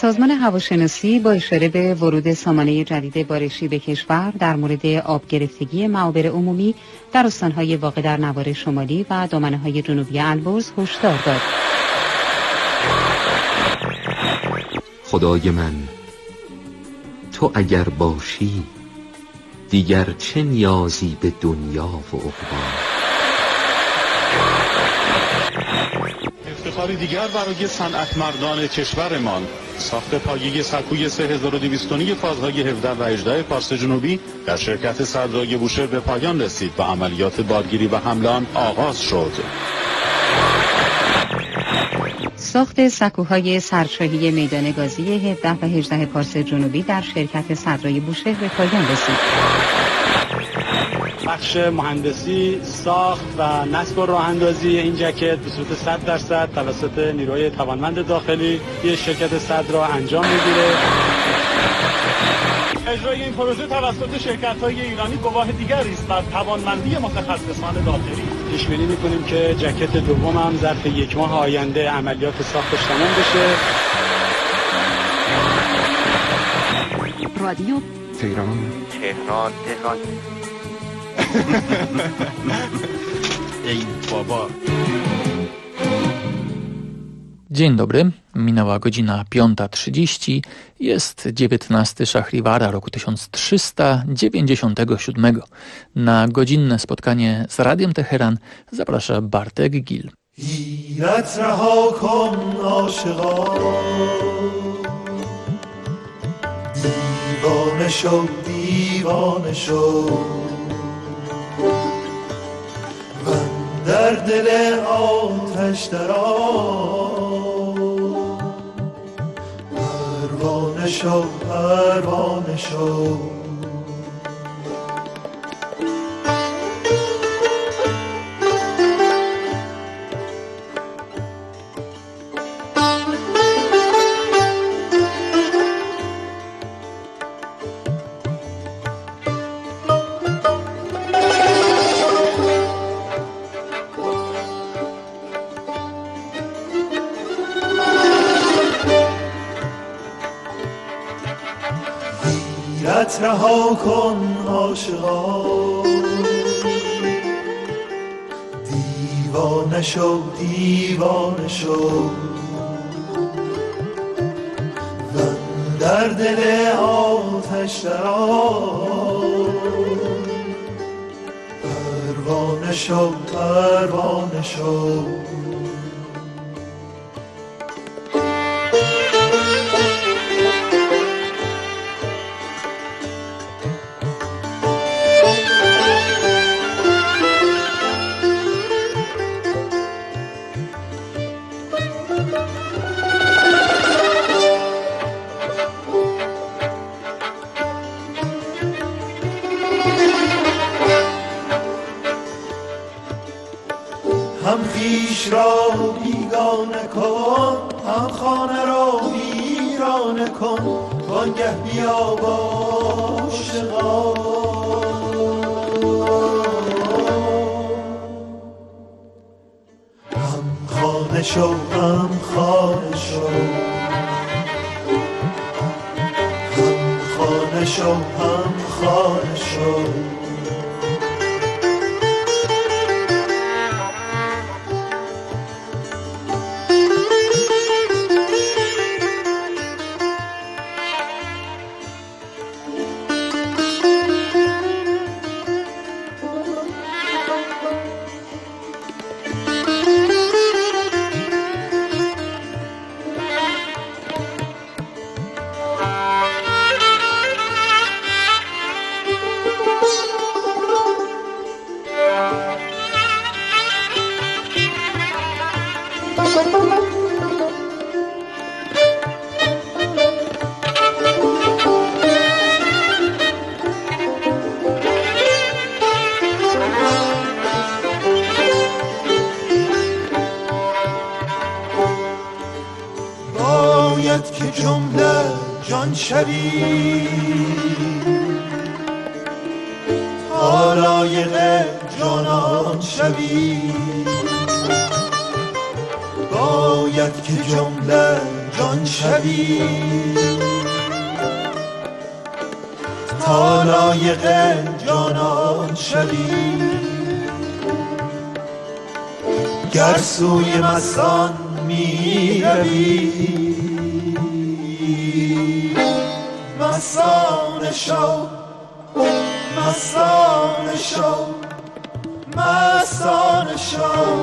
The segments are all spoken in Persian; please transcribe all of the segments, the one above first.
سازمان هواشناسی با اشاره به ورود سامانه جدید بارشی به کشور در مورد آب گرفتگی معابر عمومی در استان‌های واقع در نوار شمالی و دامنه‌های جنوبی البرز هشدار داد. خدای من، تو اگر باشی دیگر چه نیازی به دنیا و عقبی. افتخاری دیگر برای صنعتمردان کشورمان، ساخت پایه سکوی 3200 تنی فازهای 17 و 18 پارس جنوبی در شرکت صدرای بوشهر به پایان رسید و عملیات بارگیری و حمل آن آغاز شد. ساخت سکوهای سرشاهی میدان گازی 17 و 18 پارس جنوبی در شرکت صدرای بوشهر به پایان رسید. بخش مهندسی، ساخت و نصب و راه اندازی این جکت به صورت 100% توسط نیروی توانمند داخلی یه شرکت صدر را انجام میگیره. اجرای این پروژه توسط شرکت‌های ایرانی گواه دیگری است بر توانمندی متخصصان داخلی. پیش بینی می‌کنیم که جکت دوم هم ظرف 1 ماه آینده عملیات ساختش تمام بشه. رادیو تهران. ej baba. Dzień dobry, minęła godzina 5:30, jest 19 Szahriwara roku 1397. Na godzinne spotkanie z Radiem Teheran zaprasza Bartek Gil. حیرت رها کن عاشقا دیوانه شو دیوانه شو من در دل آتش درآ پروانه شو پروانه شو رها کن عاشقا دیوانه شو دیوانه شو من در دل آتش درآ پروانه شو پروانه شو هم خویش را بیگانه کن هم خانه را ویرانه کن وانگه بیا با عاشقا هم خانه شو هم خانه شو هم خانه شو هم خانه شو باید که جمله جان شوی تا لایق جانان شوی باید که جمله جان شوی تا لایق جانان شوی گر سوی مستان می روی مستان شو مستان شو مستان شو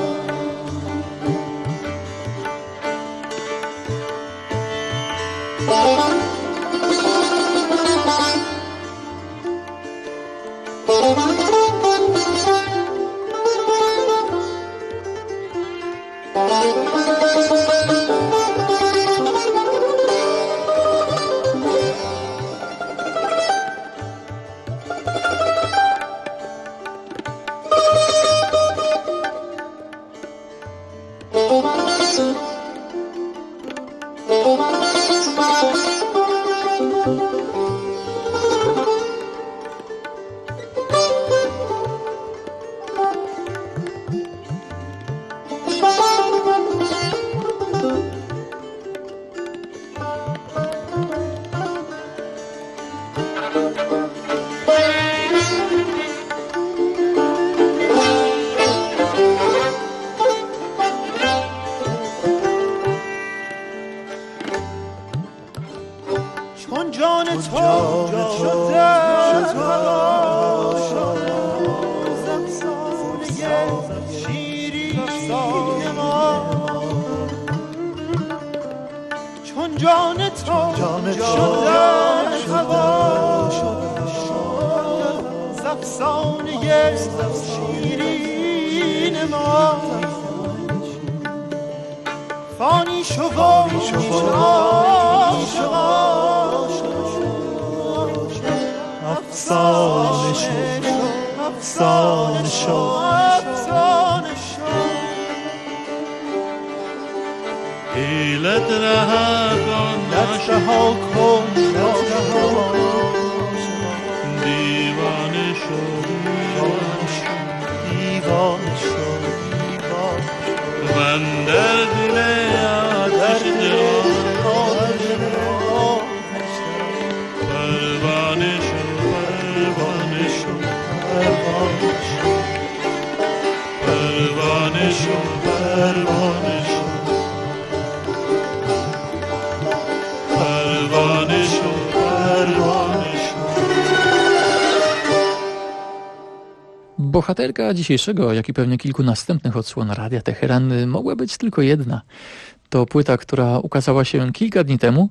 Bohaterka dzisiejszego, jak i pewnie kilku następnych odsłon Radia Teheran mogła być tylko jedna. To płyta, która ukazała się kilka dni temu.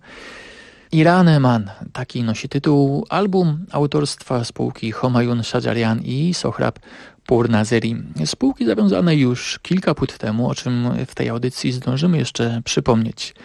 Iran-e-Man, taki nosi tytuł, album autorstwa spółki Homayun Shajarian i Sohrab Pournazeri. Spółki zawiązane już kilka płyt temu, o czym w tej audycji zdążymy jeszcze przypomnieć.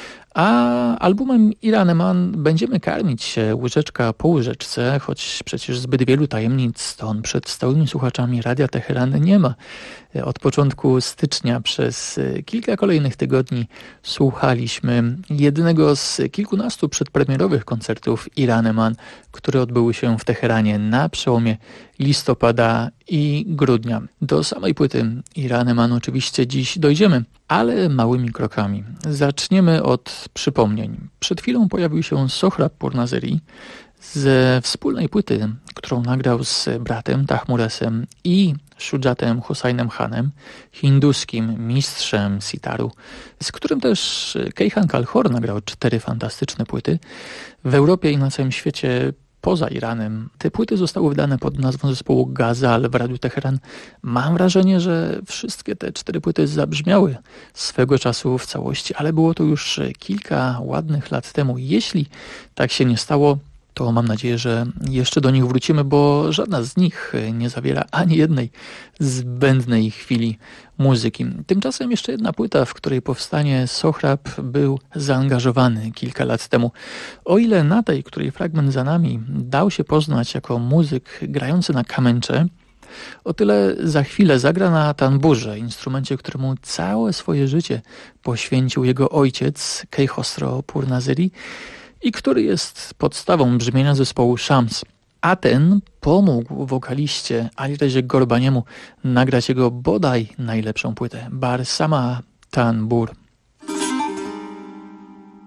A albumem Iran-e-Man będziemy karmić się łyżeczka po łyżeczce, choć przecież zbyt wielu tajemnic to on przed stałymi słuchaczami Radia Teheran nie ma. Od początku stycznia przez kilka kolejnych tygodni słuchaliśmy jednego z kilkunastu przedpremierowych koncertów Iran-e-Man, które odbyły się w Teheranie na przełomie listopada i grudnia. Do samej płyty Iran-e-Man oczywiście dziś dojdziemy, ale małymi krokami. Zaczniemy od przypomnień. Przed chwilą pojawił się Sohrab Pournazeri ze wspólnej płyty, którą nagrał z bratem Tahmuresem i Shujatem Hussainem Khanem, hinduskim mistrzem sitaru, z którym też Kejhan Kalhor nagrał 4 fantastyczne płyty. W Europie i na całym świecie poza Iranem te płyty zostały wydane pod nazwą zespołu Gazal w Radiu Teheran. Mam wrażenie, że wszystkie te 4 płyty zabrzmiały swego czasu w całości, ale było to już kilka ładnych lat temu. Jeśli tak się nie stało, to mam nadzieję, że jeszcze do nich wrócimy, bo żadna z nich nie zawiera ani jednej zbędnej chwili muzyki. Tymczasem jeszcze jedna płyta, w której powstanie Sohrab był zaangażowany kilka lat temu. O ile na tej, której fragment za nami, dał się poznać jako muzyk grający na kamencze, o tyle za chwilę zagra na tanburze, instrumencie, któremu całe swoje życie poświęcił jego ojciec, Kejhosro Pournazeri, i który jest podstawą brzmienia zespołu Shams. A ten pomógł wokaliście Alirezie Gorbaniemu nagrać jego bodaj najlepszą płytę, Bar Sama Tanbur.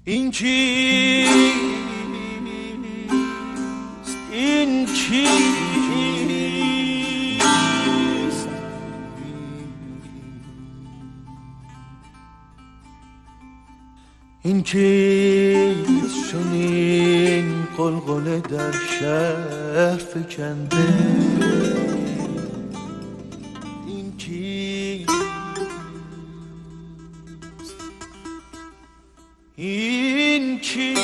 این چیست این چیست این چیست چنین قلقله در شهر فکنده این چیست این چیست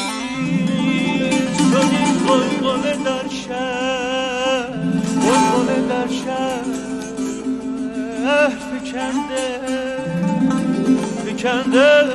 چنین قلقله در شهر فکنده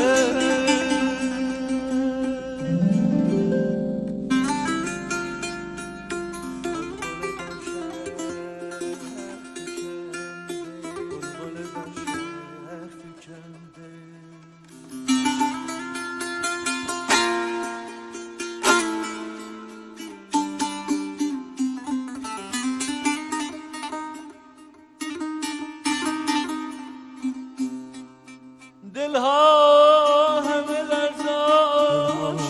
دلها همه لرزان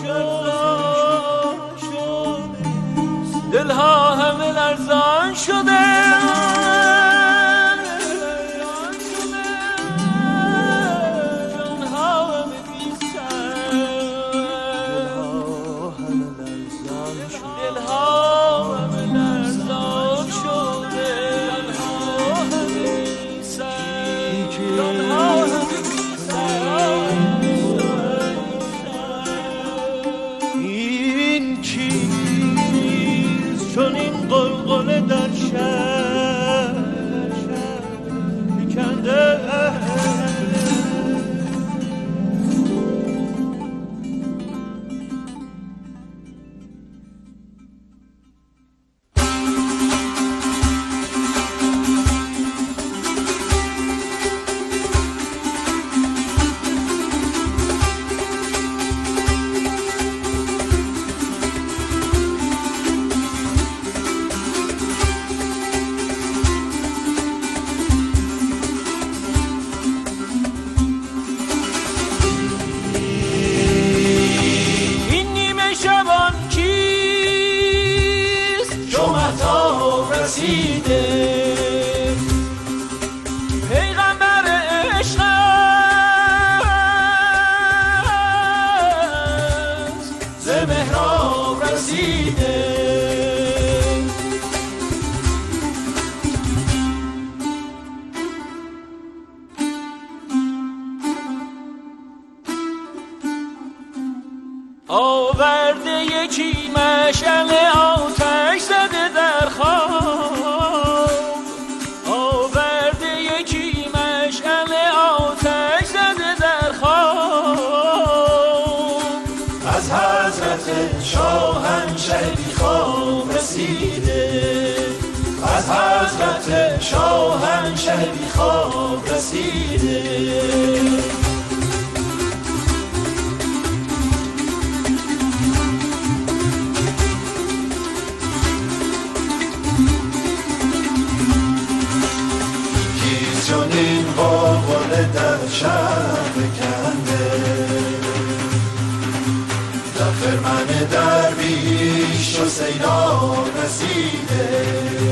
شده دلها همه لرزان شده جانها همه بی‌سر دلها همه لرزان شده جانها همه بی‌سر جانها همه این چیز چون این قلقله در شهر فکنده پیغمبر عشق است ز محراب رسیده آورده یکی مشعل آتش زده در خواب آورده یکی مشعل آتش زده در خواب از حضرت شاهنشهی خواب رسیده از حضرت شاهنشهی خواب رسیده چون این قلقله در شهر فکنده در خرمن درویش و سیلاب رسیده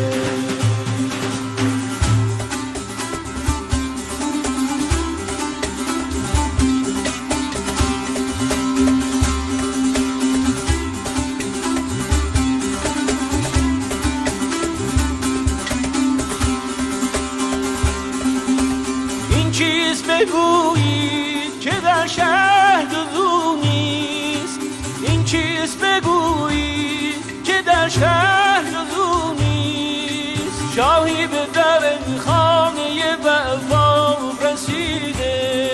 بگویید که در شهر دو نیست این چیز بگویید که در شهر دو نیست شاهی به در خانه وفا رسیده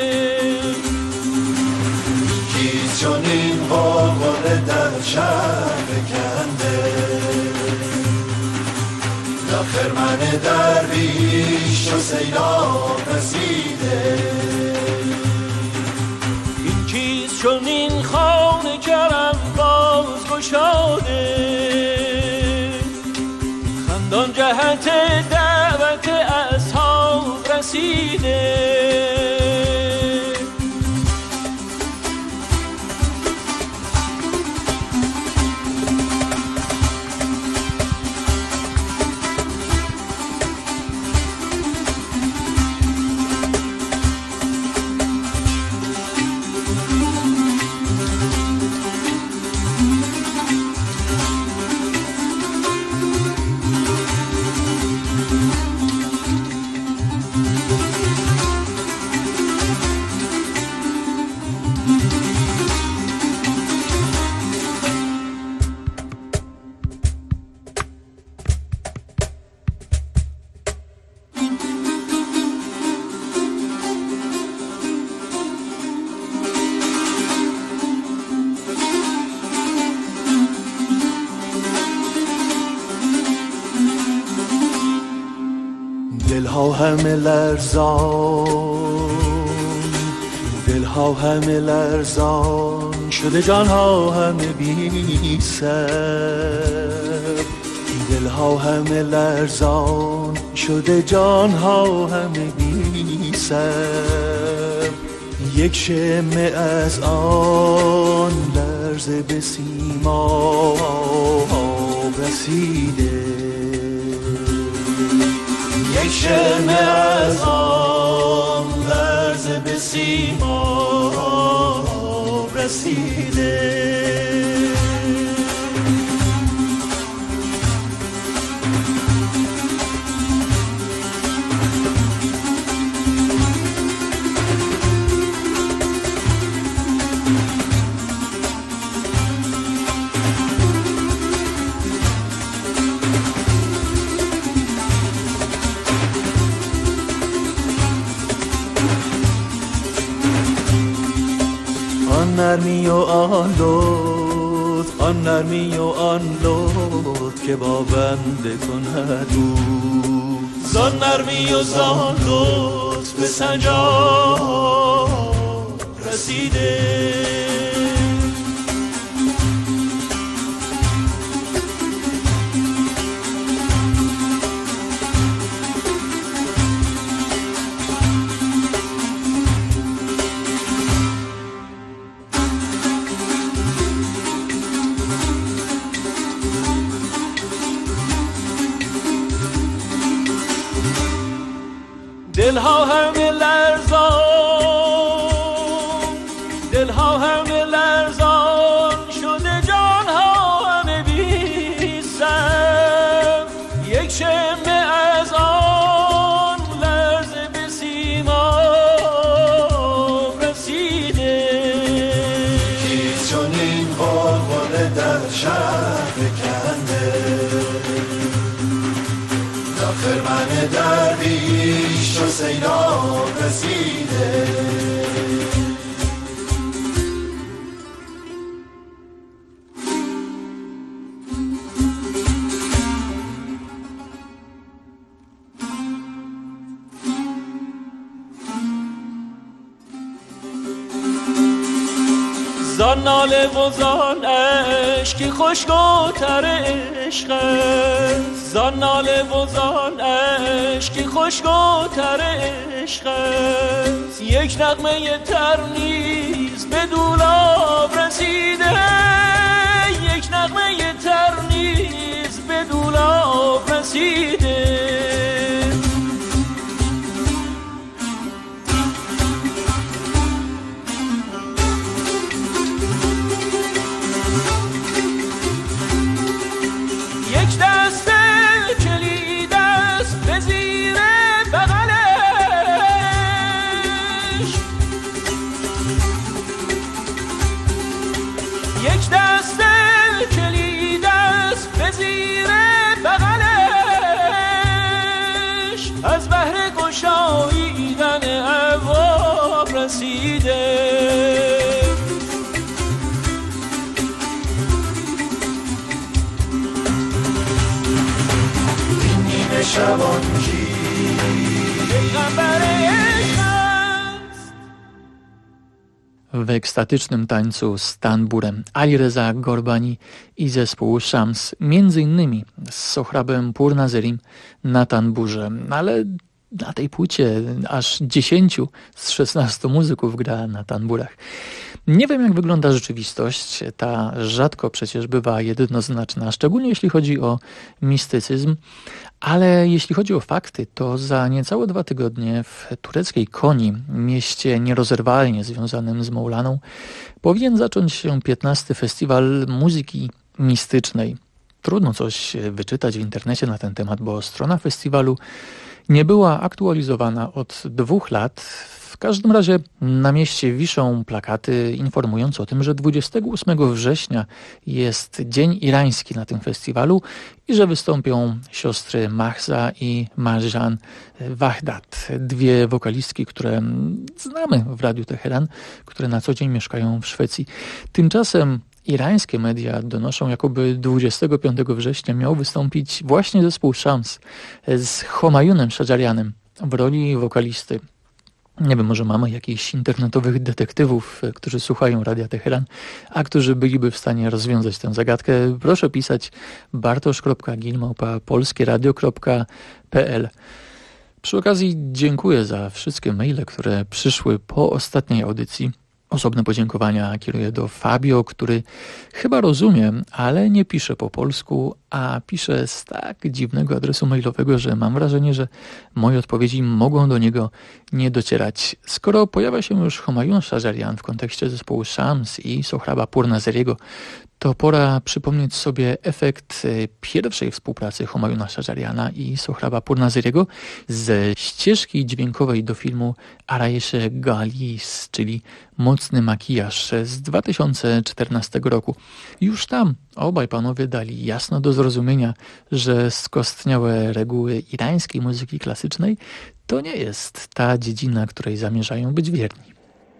کیست چون این قلقله در شهر فکنده در خرمن درویش و سیلاب رسیده این چیز چون این خانه کرم باز گشاده خندان جهت دعوت اصحاب رسیده دلها همه لرزان، دلها همه لرزان شده، جانها همه بی سر. دلها همه لرزان شده، جانها همه بی سر. یک شمه از آن لرزه به سیما رسیده، یک شمه از آن لرزه به سیما رسیده. آن نرمی و آن لطف، آن نرمی و آن لطف که با بنده کند او. زان نرمی و زان لطف به سنجاب رسیده. دلها همه لرزان، دلها همه لرزان شده، جانها همه بی سر. یک شمه از آن لرزه به سیما رسیده. کیست چنین غلغله در شهر فکنده، تا خرمن درویش و سیلاب رسیده. زان ناله و زان عشقی خشک و تر عشق است، زان ناله و زان عشقی خشک و تر عشق است. یک نغمه تر نیز به دولاب رسیده، یک نغمه تر نیز به دولاب رسیده. یک دست کلید است به زیر بغلش، یک دست کلید است به زیر بغلش. از بهر گشاییدن ابواب رسیده. شبانگی W ekstatycznym tańcu z tanburem Ali Reza Gorbani i zespół Shams, między innymi z Sohrabem Purnazerim na tanburze, ale na tej płycie aż 10 z 16 muzyków gra na tanburach. Nie wiem, jak wygląda rzeczywistość, ta rzadko przecież bywa jednoznaczna, szczególnie jeśli chodzi o mistycyzm, ale jeśli chodzi o fakty, to za niecałe 2 tygodnie w tureckiej Koni, mieście nierozerwalnie związanym z Maulaną, powinien zacząć się 15. Festiwal Muzyki Mistycznej. Trudno coś wyczytać w internecie na ten temat, bo strona festiwalu nie była aktualizowana od 2 lat. W każdym razie na mieście wiszą plakaty informujące o tym, że 28 września jest Dzień Irański na tym festiwalu i że wystąpią siostry Mahza i Marjan Wahdat, 2 wokalistki, które znamy w Radiu Teheran, które na co dzień mieszkają w Szwecji. Tymczasem irańskie media donoszą, jakoby 25 września miał wystąpić właśnie zespół Shams z Homayunem Shajarianem w roli wokalisty. Nie wiem, może mamy jakichś internetowych detektywów, którzy słuchają Radia Teheran, a którzy byliby w stanie rozwiązać tę zagadkę. Proszę pisać bartosz.gil@polskieradio.pl. Przy okazji dziękuję za wszystkie maile, które przyszły po ostatniej audycji. Osobne podziękowania kieruję do Fabio, który chyba rozumie, ale nie pisze po polsku, a pisze z tak dziwnego adresu mailowego, że mam wrażenie, że moje odpowiedzi mogą do niego nie docierać. Skoro pojawia się już Homayun Shajarian w kontekście zespołu Shams i Sohraba Purnazeriego, to pora przypomnieć sobie efekt pierwszej współpracy Homayuna Shajariana i Sohraba Purnazeriego ze ścieżki dźwiękowej do filmu Arayesh Galis, czyli Mocny makijaż z 2014 roku. Już tam obaj panowie dali jasno do zrozumienia, że skostniałe reguły irańskiej muzyki klasycznej to nie jest ta dziedzina, której zamierzają być wierni.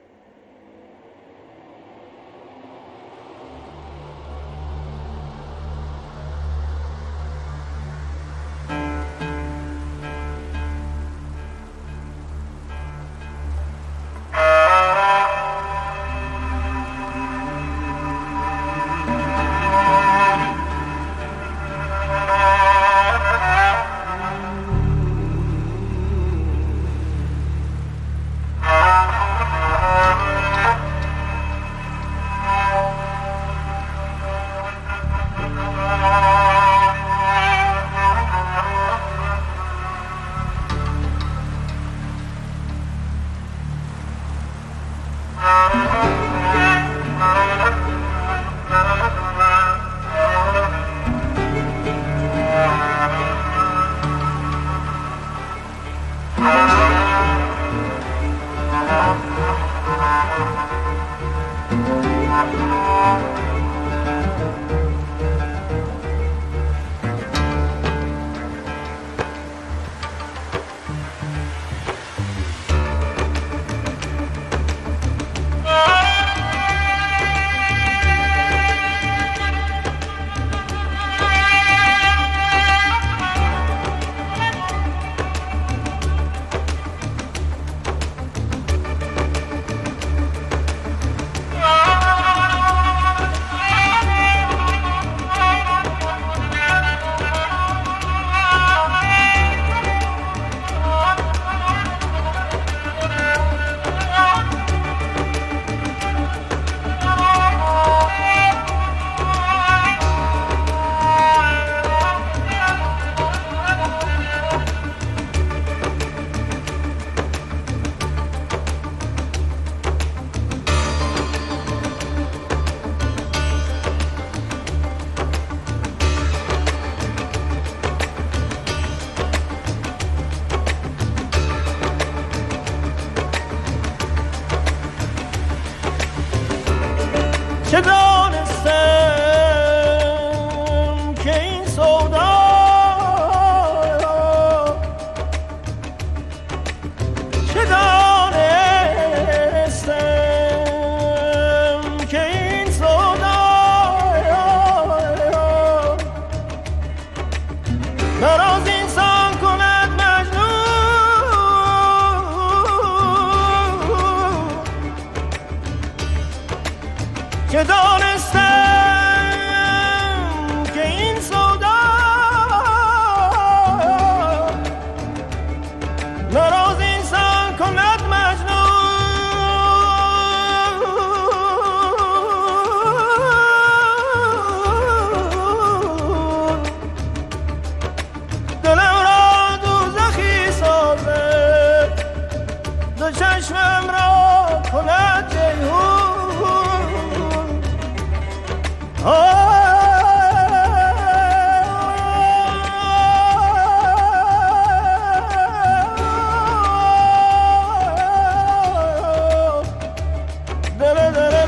چه دانستم که این سودا چه دانستم که این سودا نراز انسان کند مجنون که دانستم که این سودا نراز انسان کند مجنون دلم را دوزخی سازد دو چشمم را کند جیهون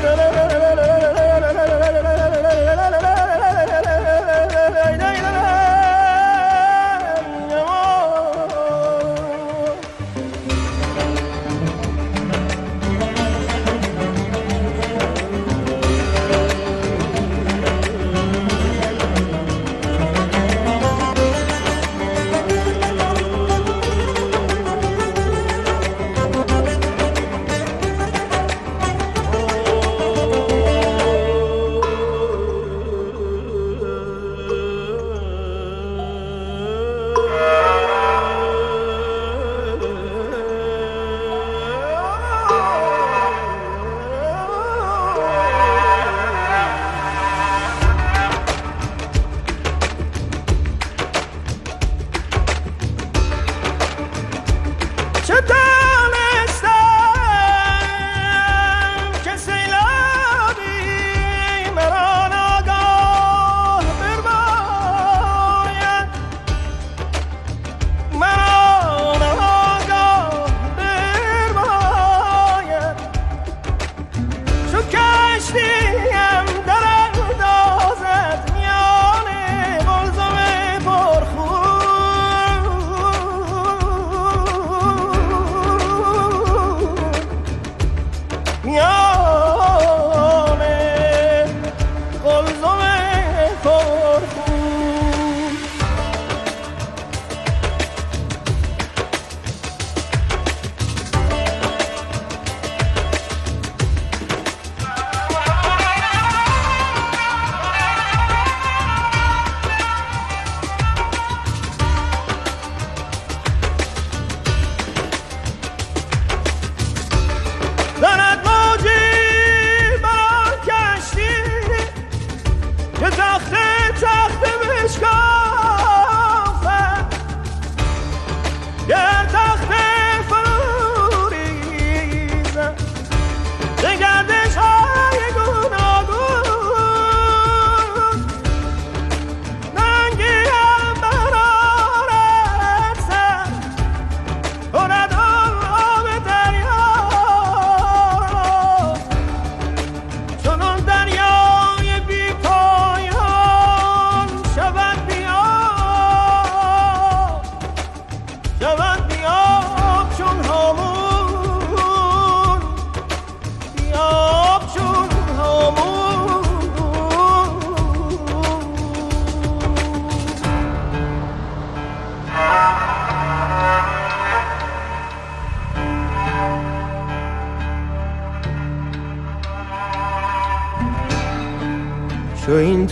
چو این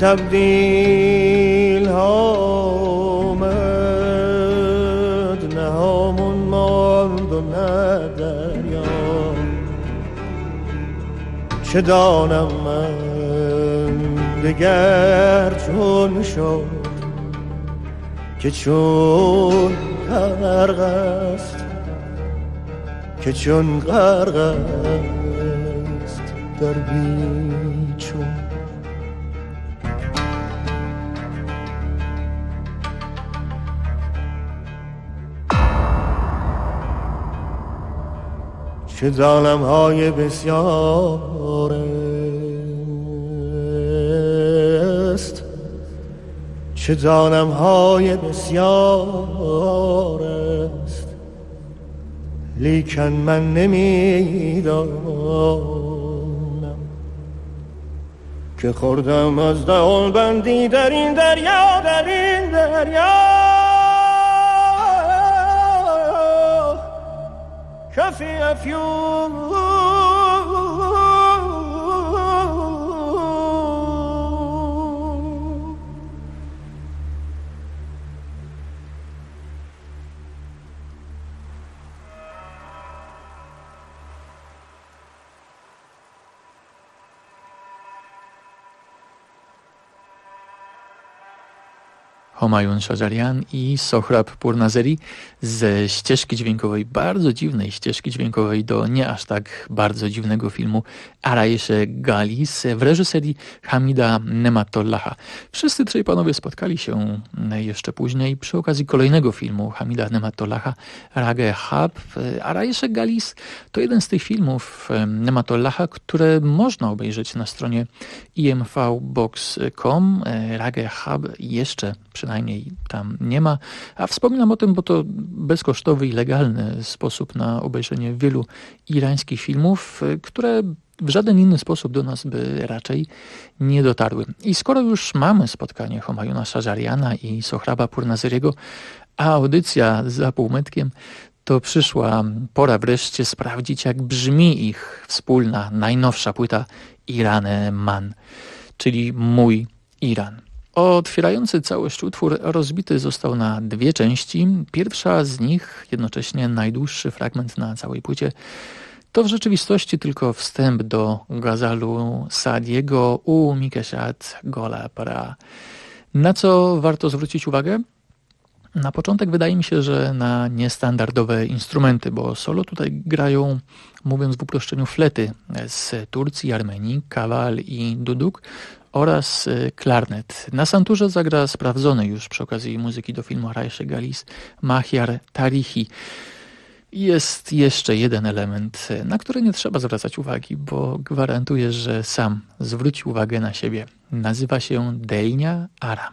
تبدیل ها آمد نه همون ماند و نه دریا، چه دانم من دگر چون شد که چون غرق است، که چون غرق است در بیچون. چه ظالم های بسیار است، چه ظالم های بسیار است، لیکن من نمیدانم که خوردم از دهان بندی در این دریا، در این دریا. کفی افیون Homayun Shahjaryan i Sohrab Purnazeri ze ścieżki dźwiękowej, bardzo dziwnej ścieżki dźwiękowej do nie aż tak bardzo dziwnego filmu Arayeshe Galis w reżyserii Hamida Nematollaha. Wszyscy trzej panowie spotkali się jeszcze później przy okazji kolejnego filmu Hamida Nematollaha, Rage Hab. Arayeshe Galis to jeden z tych filmów Nematollaha, które można obejrzeć na stronie imvbox.com. Rage Hub jeszcze przynajmniej tam nie ma, a wspominam o tym, bo to bezkosztowy i legalny sposób na obejrzenie wielu irańskich filmów, które w żaden inny sposób do nas by raczej nie dotarły. I skoro już mamy spotkanie Homayuna Shahjaryana i Sohraba Purnazeriego, a audycja za półmetkiem, to przyszła pora wreszcie sprawdzić, jak brzmi ich wspólna, najnowsza płyta Irane Man, czyli Mój Iran. Otwierający całość utwór rozbity został na dwie części. Pierwsza z nich, jednocześnie najdłuższy fragment na całej płycie, to w rzeczywistości tylko wstęp do gazalu Saadiego U Mikeshat Gola Para. Na co warto zwrócić uwagę? Na początek wydaje mi się, że na niestandardowe instrumenty, bo solo tutaj grają, mówiąc w uproszczeniu, flety z Turcji, Armenii, kawal i duduk oraz klarnet. Na santurze zagra sprawdzony już przy okazji muzyki do filmu Arayeshe Galis Mahyar Tarihi. Jest jeszcze jeden element, na który nie trzeba zwracać uwagi, bo gwarantuję, że sam zwróci uwagę na siebie. Nazywa się Dejnia Aram.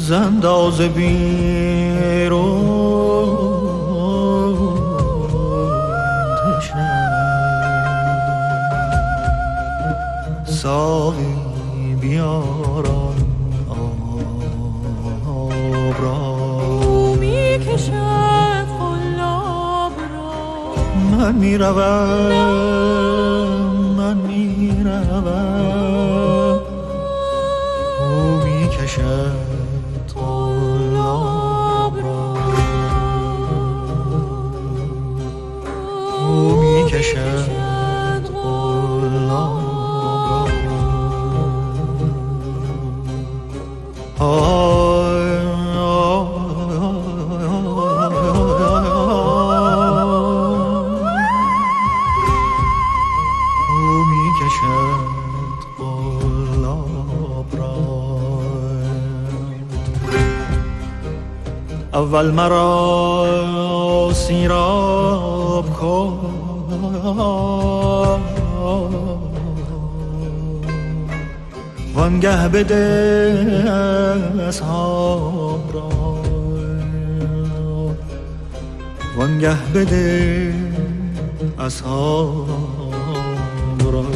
زنداز بیرون ساقی بیاران آب را او می کشد قلاب را من می روم او می کشد قلاب را او می کشد اول مرا سیراب کن وانگه بده اصحاب را وانگه بده اصحاب را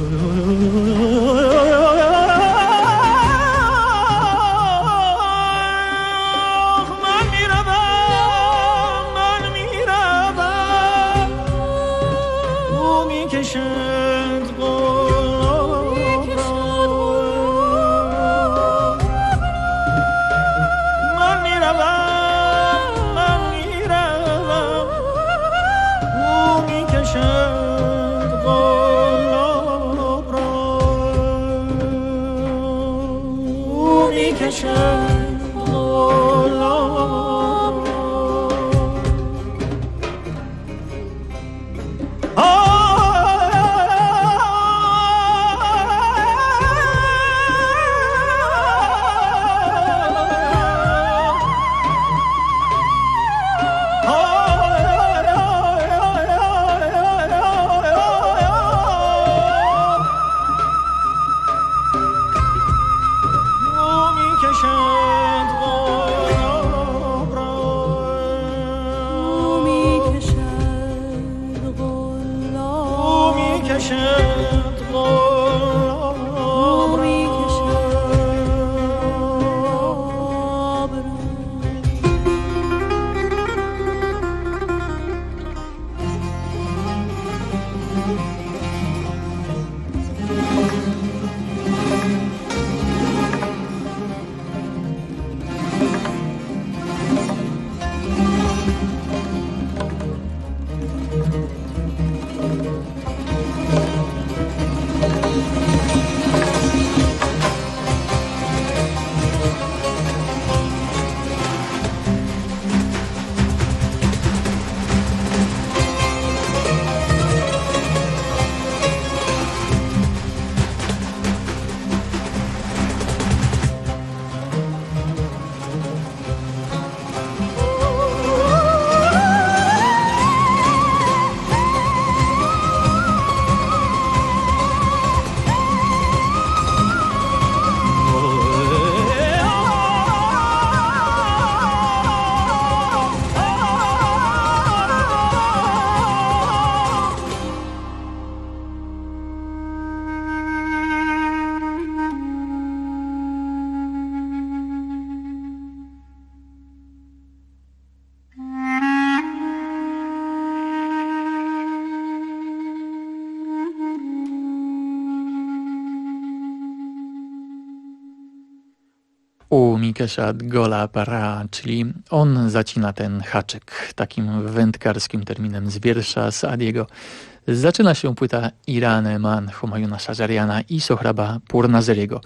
U Mikeszat Gola Para, czyli on zacina ten haczyk, takim wędkarskim terminem z wiersza Saadiego. Zaczyna się płyta Irane Man Humayuna Shajariana i Sohraba Purnazeriego.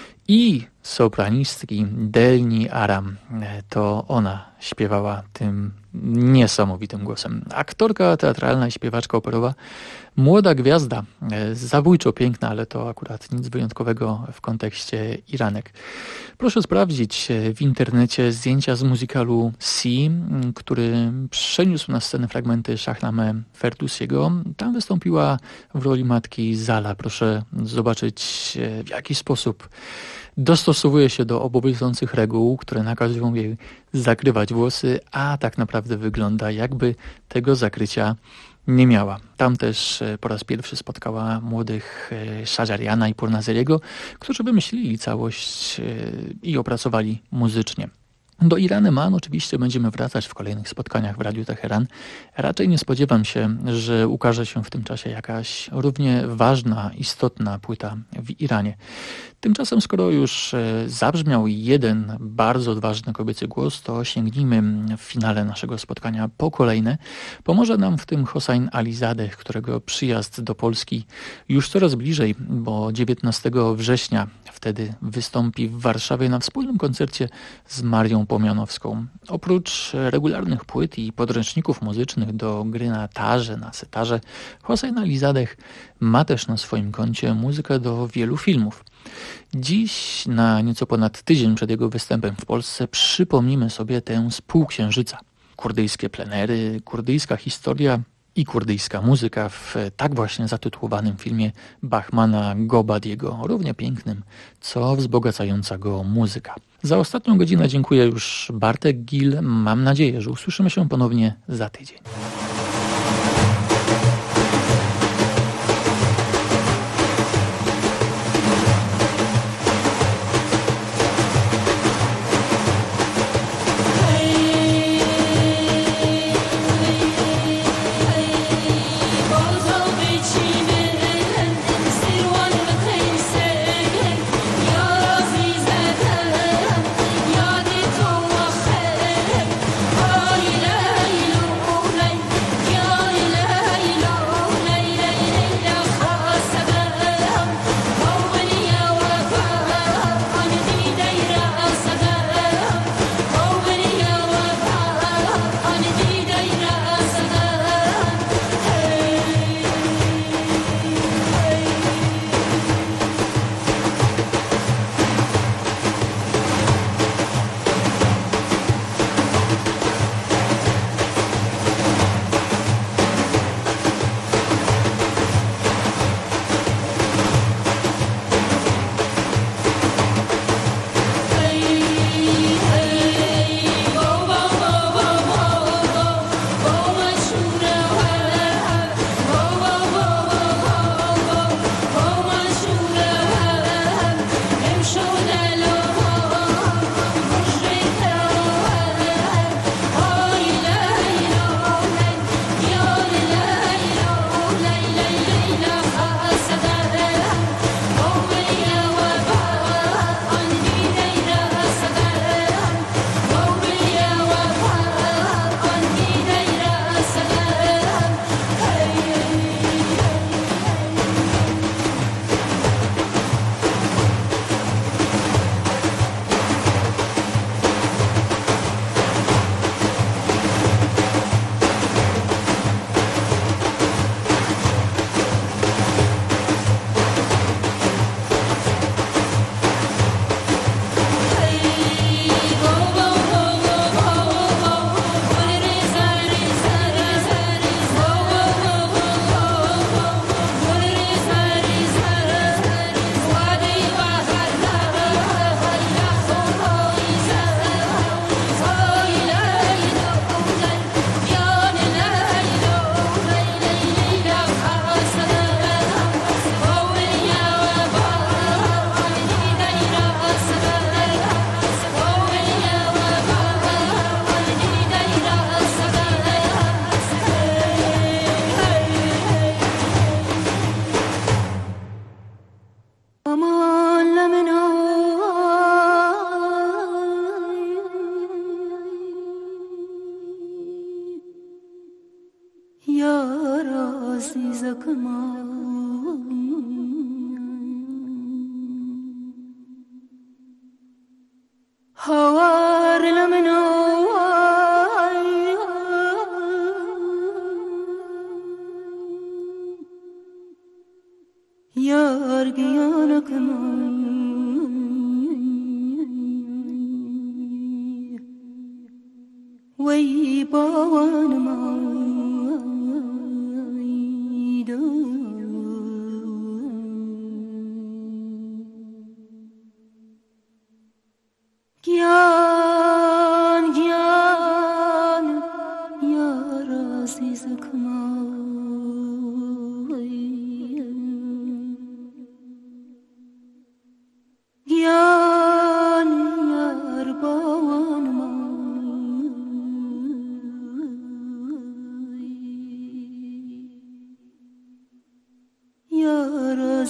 I sopranistki Delni Aram, to ona śpiewała tym niesamowitym głosem. Aktorka teatralna i śpiewaczka operowa, młoda gwiazda, zabójczo piękna, ale to akurat nic wyjątkowego w kontekście Iranek. Proszę sprawdzić w internecie zdjęcia z musicalu Si, który przeniósł na scenę fragmenty Shahnameh Ferdusiego. Tam wystąpiła w roli matki Zala. Proszę zobaczyć, w jaki sposób dostosowuje się do obowiązujących reguł, które nakazują jej zakrywać włosy, a tak naprawdę wygląda, jakby tego zakrycia nie miała. Tam też po raz pierwszy spotkała młodych Szajariana i Purnazariego, którzy wymyślili całość i opracowali muzycznie. Do Irany Man oczywiście będziemy wracać w kolejnych spotkaniach w Radiu Teheran. Raczej nie spodziewam się, że ukaże się w tym czasie jakaś równie ważna, istotna płyta w Iranie. Tymczasem, skoro już zabrzmiał jeden bardzo odważny kobiecy głos, to sięgnijmy w finale naszego spotkania po kolejne. Pomoże nam w tym Hossein Alizadeh, którego przyjazd do Polski już coraz bliżej, bo 19 września wtedy wystąpi w Warszawie na wspólnym koncercie z Marią Pomianowską. Oprócz regularnych płyt i podręczników muzycznych do gry na tarze, na setarze, Hossein Alizadeh ma też na swoim koncie muzykę do wielu filmów. Dziś, na nieco ponad tydzień przed jego występem w Polsce, przypomnimy sobie tę Spółksiężyca. Kurdyjskie plenery, kurdyjska historia i kurdyjska muzyka w tak właśnie zatytułowanym filmie Bahmana Gobadiego, równie pięknym, co wzbogacająca go muzyka. Za ostatnią godzinę dziękuję już Bartek Gil. Mam nadzieję, że usłyszymy się ponownie za tydzień.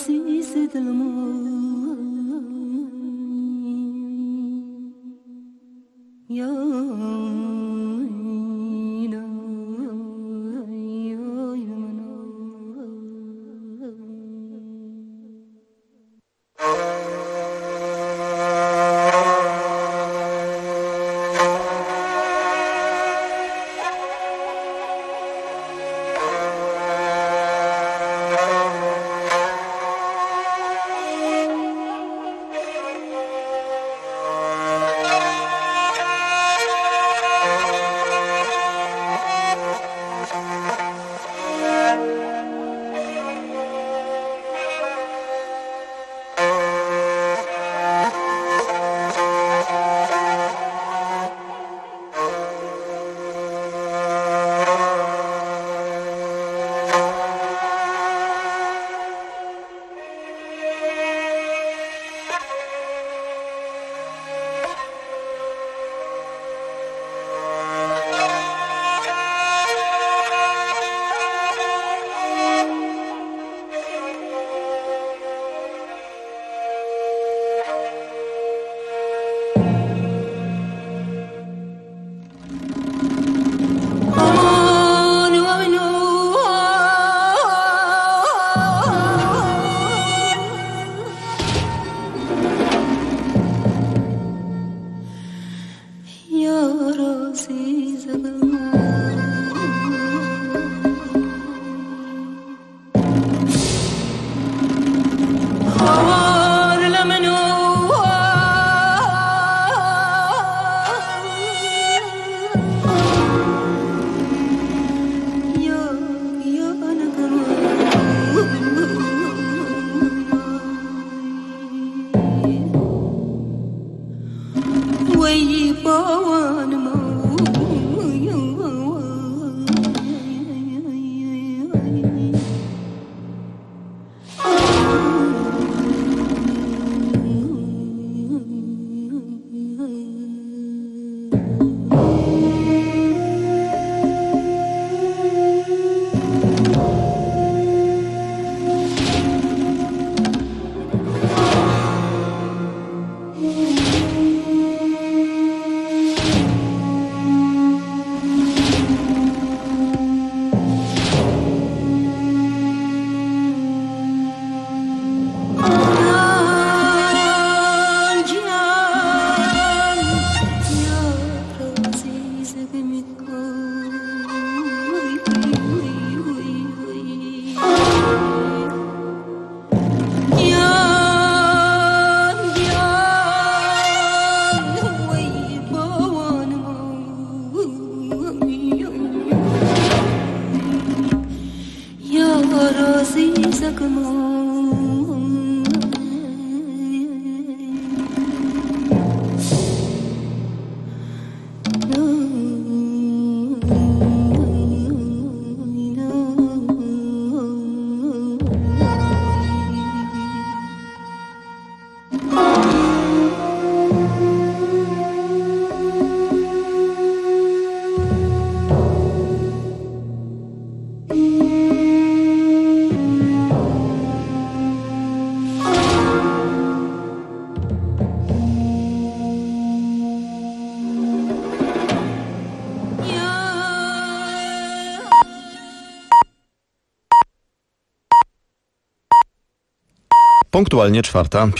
Punktualnie 4:00.